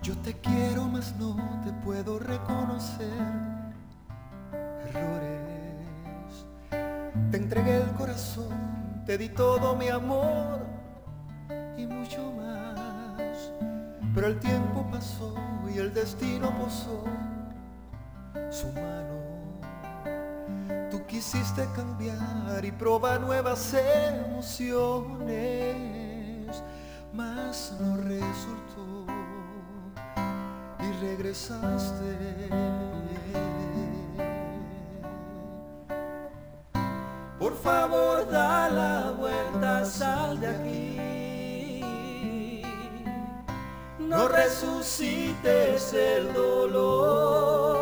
Yo te quiero, mas no te puedo reconocer. Errores. Te entregué el corazón, te di todo mi amor y mucho más. Pero el tiempo pasó y el destino posó su mano. Tú quisiste cambiar y probar nuevas emociones, mas no resultó y regresaste. Por favor, da la vuelta, sal de aquí. No resucites el dolor.